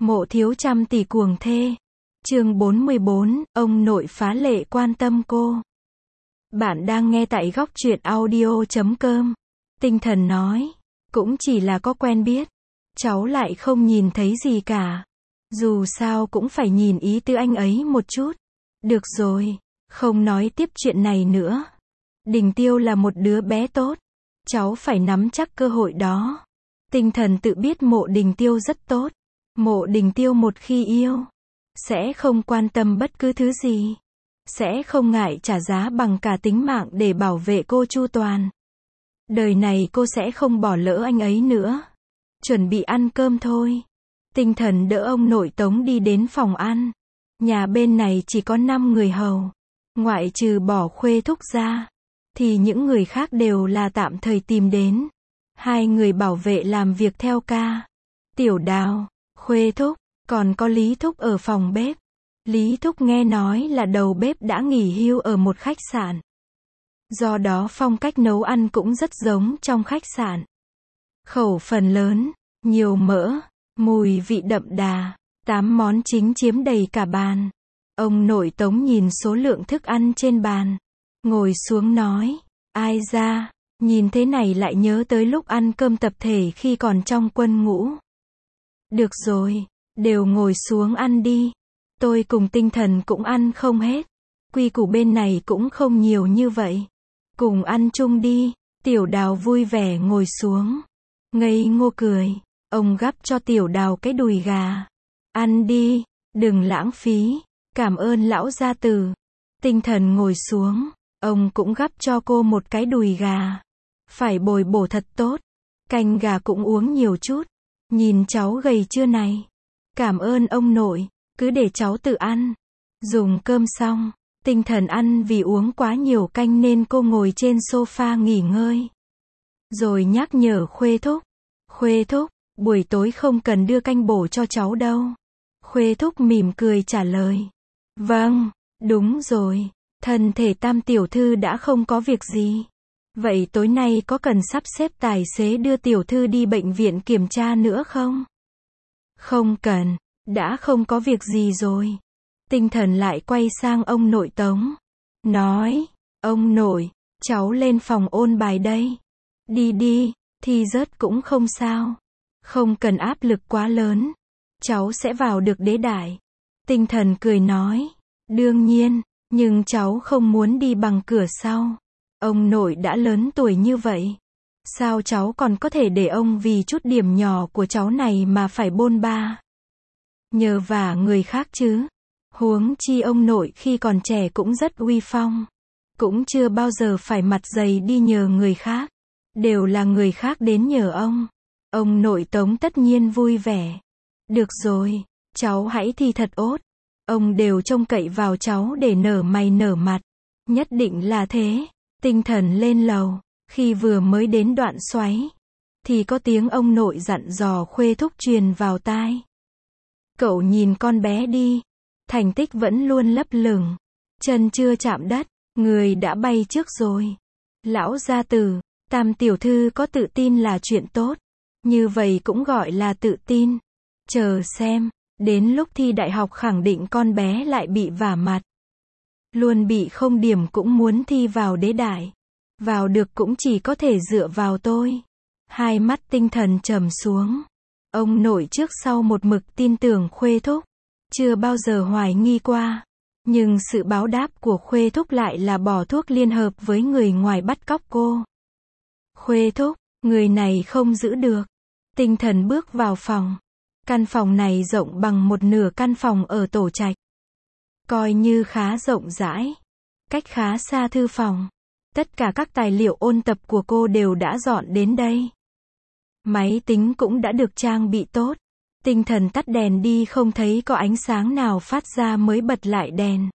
Mộ thiếu trăm tỷ cuồng thê. Chương 44, ông nội phá lệ quan tâm cô. Bạn đang nghe tại góc truyện audio.com. Tinh thần nói, cũng chỉ là có quen biết. Cháu lại không nhìn thấy gì cả. Dù sao cũng phải nhìn ý tứ anh ấy một chút. Được rồi, không nói tiếp chuyện này nữa. Đình Tiêu là một đứa bé tốt. Cháu phải nắm chắc cơ hội đó. Tinh thần tự biết Mộ Đình Tiêu rất tốt. Mộ Đình Tiêu một khi yêu, sẽ không quan tâm bất cứ thứ gì. Sẽ không ngại trả giá bằng cả tính mạng để bảo vệ cô chu toàn. Đời này cô sẽ không bỏ lỡ anh ấy nữa. Chuẩn bị ăn cơm thôi. Tinh thần đỡ ông nội Tống đi đến phòng ăn. Nhà bên này chỉ có 5 người hầu. Ngoại trừ bỏ Khuê Thúc ra, thì những người khác đều là tạm thời tìm đến. 2 người bảo vệ làm việc theo ca. Tiểu Đào, Khuê Thúc, còn có Lý Thúc ở phòng bếp. Lý Thúc nghe nói là đầu bếp đã nghỉ hưu ở một khách sạn. Do đó phong cách nấu ăn cũng rất giống trong khách sạn. Khẩu phần lớn, nhiều mỡ, mùi vị đậm đà, 8 món chính chiếm đầy cả bàn. Ông nội Tống nhìn số lượng thức ăn trên bàn, ngồi xuống nói, ai da, nhìn thế này lại nhớ tới lúc ăn cơm tập thể khi còn trong quân ngũ. Được rồi, đều ngồi xuống ăn đi. Tôi cùng Tinh thần cũng ăn không hết. Quy củ bên này cũng không nhiều như vậy. Cùng ăn chung đi. Tiểu Đào vui vẻ ngồi xuống. Ngây ngô cười. Ông gắp cho Tiểu Đào cái đùi gà. Ăn đi, đừng lãng phí. Cảm ơn lão gia tử. Tinh thần ngồi xuống. Ông cũng gắp cho cô một cái đùi gà. Phải bồi bổ thật tốt. Canh gà cũng uống nhiều chút. Nhìn cháu gầy chưa này. Cảm ơn ông nội. Cứ để cháu tự ăn. Dùng cơm xong, Tinh thần ăn vì uống quá nhiều canh nên cô ngồi trên sofa nghỉ ngơi. Rồi nhắc nhở Khuê Thúc. Khuê Thúc, buổi tối không cần đưa canh bổ cho cháu đâu. Khuê Thúc mỉm cười trả lời. Vâng, đúng rồi. Thân thể Tam tiểu thư đã không có việc gì. Vậy tối nay có cần sắp xếp tài xế đưa tiểu thư đi bệnh viện kiểm tra nữa không? Không cần. Đã không có việc gì rồi. Tinh thần lại quay sang ông nội Tống. Nói, ông nội, cháu lên phòng ôn bài đây. Đi đi, thi rớt cũng không sao. Không cần áp lực quá lớn. Cháu sẽ vào được đế đại. Tinh thần cười nói. Đương nhiên, nhưng cháu không muốn đi bằng cửa sau. Ông nội đã lớn tuổi như vậy. Sao cháu còn có thể để ông vì chút điểm nhỏ của cháu này mà phải bôn ba? Nhờ vả người khác chứ. Huống chi ông nội khi còn trẻ cũng rất uy phong. Cũng chưa bao giờ phải mặt dày đi nhờ người khác. Đều là người khác đến nhờ ông. Ông nội Tống tất nhiên vui vẻ. Được rồi, cháu hãy thi thật ốt. Ông đều trông cậy vào cháu để nở mày nở mặt. Nhất định là thế. Tinh thần lên lầu. Khi vừa mới đến đoạn xoáy, thì có tiếng ông nội dặn dò Khuê Thúc truyền vào tai. Cậu nhìn con bé đi. Thành tích vẫn luôn lấp lửng. Chân chưa chạm đất, người đã bay trước rồi. Lão gia tử, Tam tiểu thư có tự tin là chuyện tốt. Như vậy cũng gọi là tự tin. Chờ xem, đến lúc thi đại học khẳng định con bé lại bị vả mặt. Luôn bị không điểm cũng muốn thi vào đế đại. Vào được cũng chỉ có thể dựa vào tôi. Hai mắt Tinh thần trầm xuống. Ông nội trước sau một mực tin tưởng Khuê Thúc. Chưa bao giờ hoài nghi qua. Nhưng sự báo đáp của Khuê Thúc lại là bỏ thuốc liên hợp với người ngoài bắt cóc cô. Khuê Thúc, người này không giữ được. Tinh thần bước vào phòng. Căn phòng này rộng bằng một nửa căn phòng ở Tổ Trạch. Coi như khá rộng rãi. Cách khá xa thư phòng. Tất cả các tài liệu ôn tập của cô đều đã dọn đến đây. Máy tính cũng đã được trang bị tốt. Tinh thần tắt đèn đi không thấy có ánh sáng nào phát ra mới bật lại đèn.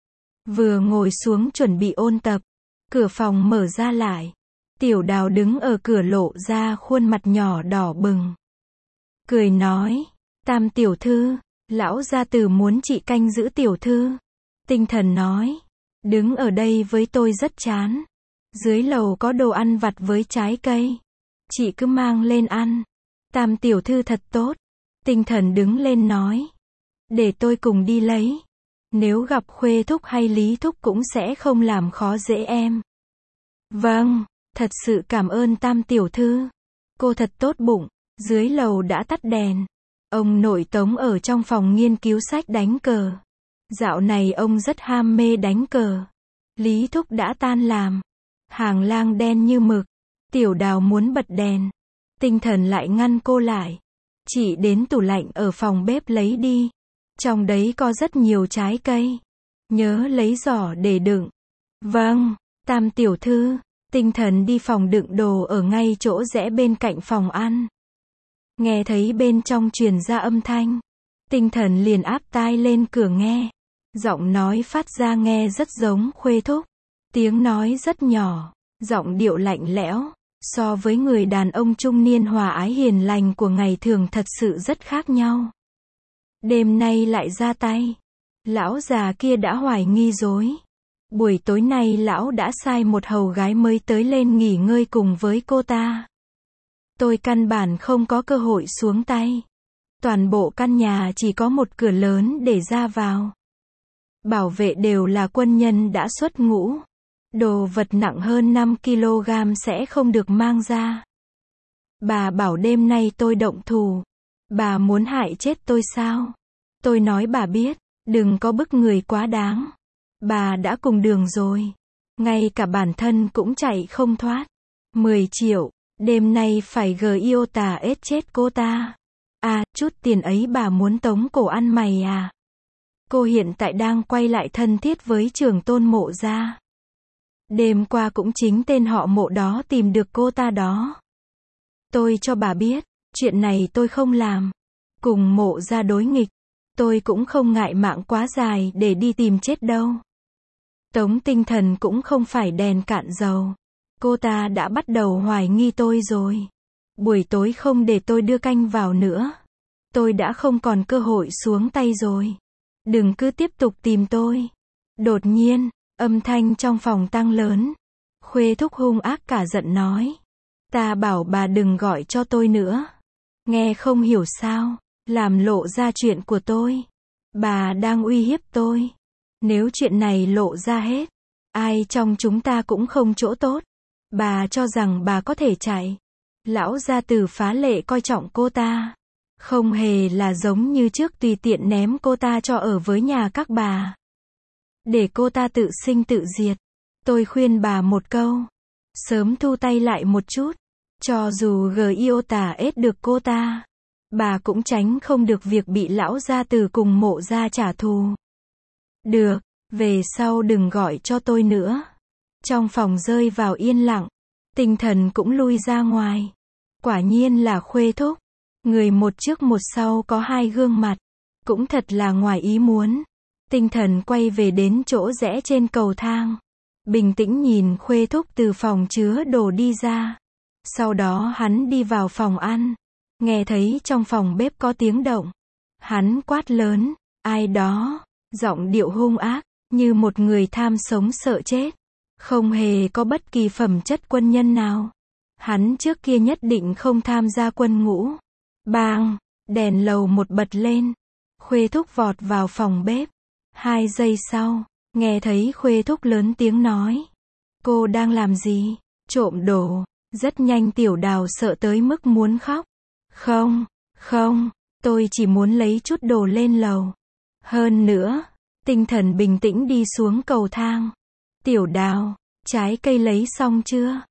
Vừa ngồi xuống chuẩn bị ôn tập. Cửa phòng mở ra lại. Tiểu Đào đứng ở cửa lộ ra khuôn mặt nhỏ đỏ bừng. Cười nói. Tam tiểu thư, lão gia tử muốn chị canh giữ tiểu thư. Tinh thần nói. Đứng ở đây với tôi rất chán. Dưới lầu có đồ ăn vặt với trái cây. Chị cứ mang lên ăn. Tam tiểu thư thật tốt. Tinh Thần đứng lên nói. Để tôi cùng đi lấy. Nếu gặp Khuê thúc hay Lý thúc cũng sẽ không làm khó dễ em. Vâng, thật sự cảm ơn Tam tiểu thư. Cô thật tốt bụng. Dưới lầu đã tắt đèn. Ông nội Tống ở trong phòng nghiên cứu sách đánh cờ. Dạo này ông rất ham mê đánh cờ. Lý thúc đã tan làm. Hàng lang đen như mực. Tiểu Đào muốn bật đèn. Tinh Thần lại ngăn cô lại. Chị đến tủ lạnh ở phòng bếp lấy đi. Trong đấy có rất nhiều trái cây. Nhớ lấy giỏ để đựng. Vâng, Tam tiểu thư. Tinh Thần đi phòng đựng đồ ở ngay chỗ rẽ bên cạnh phòng ăn. Nghe thấy bên trong truyền ra âm thanh. Tinh Thần liền áp tai lên cửa nghe. Giọng nói phát ra nghe rất giống Khuê thúc. Tiếng nói rất nhỏ. Giọng điệu lạnh lẽo. So với người đàn ông trung niên hòa ái hiền lành của ngày thường thật sự rất khác nhau. Đêm nay lại ra tay. Lão già kia đã hoài nghi dối. Buổi tối nay lão đã sai một hầu gái mới tới lên nghỉ ngơi cùng với cô ta. Tôi căn bản không có cơ hội xuống tay. Toàn bộ căn nhà chỉ có một cửa lớn để ra vào. Bảo vệ đều là quân nhân đã xuất ngũ. Đồ vật nặng hơn 5 kg sẽ không được mang ra. Bà bảo đêm nay tôi động thủ. Bà muốn hại chết tôi sao? Tôi nói bà biết, đừng có bức người quá đáng. Bà đã cùng đường rồi. Ngay cả bản thân cũng chạy không thoát. 10 triệu, đêm nay phải Giota ết chết cô ta. À, chút tiền ấy bà muốn tống cổ ăn mày à? Cô hiện tại đang quay lại thân thiết với trưởng tôn Mộ gia. Đêm qua cũng chính tên họ Mộ đó tìm được cô ta đó. Tôi cho bà biết, chuyện này tôi không làm. Cùng Mộ gia đối nghịch, tôi cũng không ngại mạng quá dài để đi tìm chết đâu. Tống Tinh Thần cũng không phải đèn cạn dầu. Cô ta đã bắt đầu hoài nghi tôi rồi. Buổi tối không để tôi đưa canh vào nữa. Tôi đã không còn cơ hội xuống tay rồi. Đừng cứ tiếp tục tìm tôi. Đột nhiên, âm thanh trong phòng tăng lớn. Khuê thúc hung ác cả giận nói. Ta bảo bà đừng gọi cho tôi nữa. Nghe không hiểu sao, làm lộ ra chuyện của tôi. Bà đang uy hiếp tôi. Nếu chuyện này lộ ra hết, ai trong chúng ta cũng không chỗ tốt. Bà cho rằng bà có thể chạy. Lão gia tử phá lệ coi trọng cô ta. Không hề là giống như trước tùy tiện ném cô ta cho ở với nhà các bà. Để cô ta tự sinh tự diệt. Tôi khuyên bà một câu. Sớm thu tay lại một chút. Cho dù Giota ết được cô ta, bà cũng tránh không được việc bị lão gia tử cùng Mộ gia trả thù. Được, về sau đừng gọi cho tôi nữa. Trong phòng rơi vào yên lặng. Tinh Thần cũng lui ra ngoài. Quả nhiên là Khuê thúc. Người một trước một sau có hai gương mặt. Cũng thật là ngoài ý muốn. Tinh Thần quay về đến chỗ rẽ trên cầu thang. Bình tĩnh nhìn Khuê thúc từ phòng chứa đồ đi ra. Sau đó hắn đi vào phòng ăn. Nghe thấy trong phòng bếp có tiếng động. Hắn quát lớn. Ai đó? Giọng điệu hung ác, như một người tham sống sợ chết. Không hề có bất kỳ phẩm chất quân nhân nào. Hắn trước kia nhất định không tham gia quân ngũ. Bang! Đèn lầu một bật lên. Khuê thúc vọt vào phòng bếp. 2 giây sau, nghe thấy Khuê thúc lớn tiếng nói. Cô đang làm gì? Trộm đồ. Rất nhanh Tiểu Đào sợ tới mức muốn khóc. Không, tôi chỉ muốn lấy chút đồ lên lầu. Hơn nữa, Tinh Thần bình tĩnh đi xuống cầu thang. Tiểu Đào, trái cây lấy xong chưa?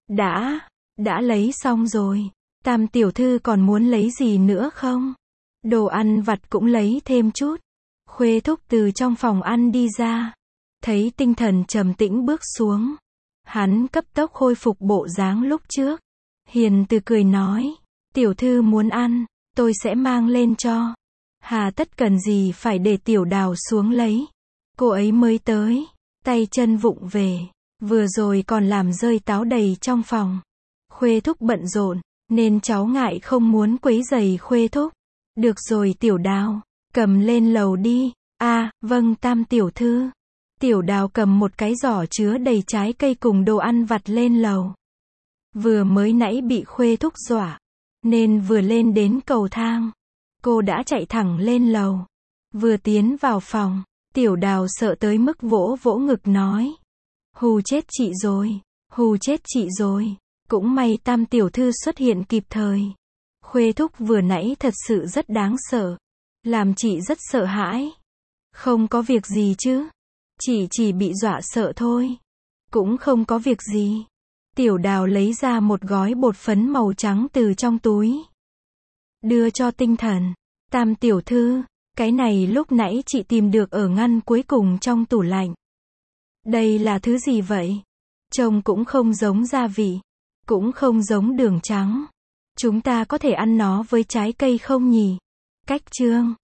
Đã lấy xong rồi. Tam tiểu thư còn muốn lấy gì nữa không? Đồ ăn vặt cũng lấy thêm chút. Khuê thúc từ trong phòng ăn đi ra. Thấy Tinh Thần trầm tĩnh bước xuống. Hắn cấp tốc khôi phục bộ dáng lúc trước. Hiền từ cười nói. Tiểu thư muốn ăn, tôi sẽ mang lên cho. Hà tất cần gì phải để Tiểu Đào xuống lấy. Cô ấy mới tới. Tay chân vụng về. Vừa rồi còn làm rơi táo đầy trong phòng. Khuê thúc bận rộn, nên cháu ngại không muốn quấy rầy Khuê thúc. Được rồi Tiểu Đào, cầm lên lầu đi. À, vâng Tam tiểu thư. Tiểu Đào cầm một cái giỏ chứa đầy trái cây cùng đồ ăn vặt lên lầu. Vừa mới nãy bị Khuê thúc dọa, nên vừa lên đến cầu thang, Cô đã chạy thẳng lên lầu. Vừa tiến vào phòng, Tiểu Đào sợ tới mức vỗ vỗ ngực nói. Hù chết chị rồi, hù chết chị rồi. Cũng may Tam tiểu thư xuất hiện kịp thời. Khuê thúc vừa nãy thật sự rất đáng sợ. Làm chị rất sợ hãi. Không có việc gì chứ. Chị chỉ bị dọa sợ thôi. Cũng không có việc gì. Tiểu Đào lấy ra một gói bột phấn màu trắng từ trong túi. Đưa cho Tinh Thần. Tam tiểu thư, cái này lúc nãy chị tìm được ở ngăn cuối cùng trong tủ lạnh. Đây là thứ gì vậy? Trông cũng không giống gia vị. Cũng không giống đường trắng. Chúng ta có thể ăn nó với trái cây không nhỉ? Cách chương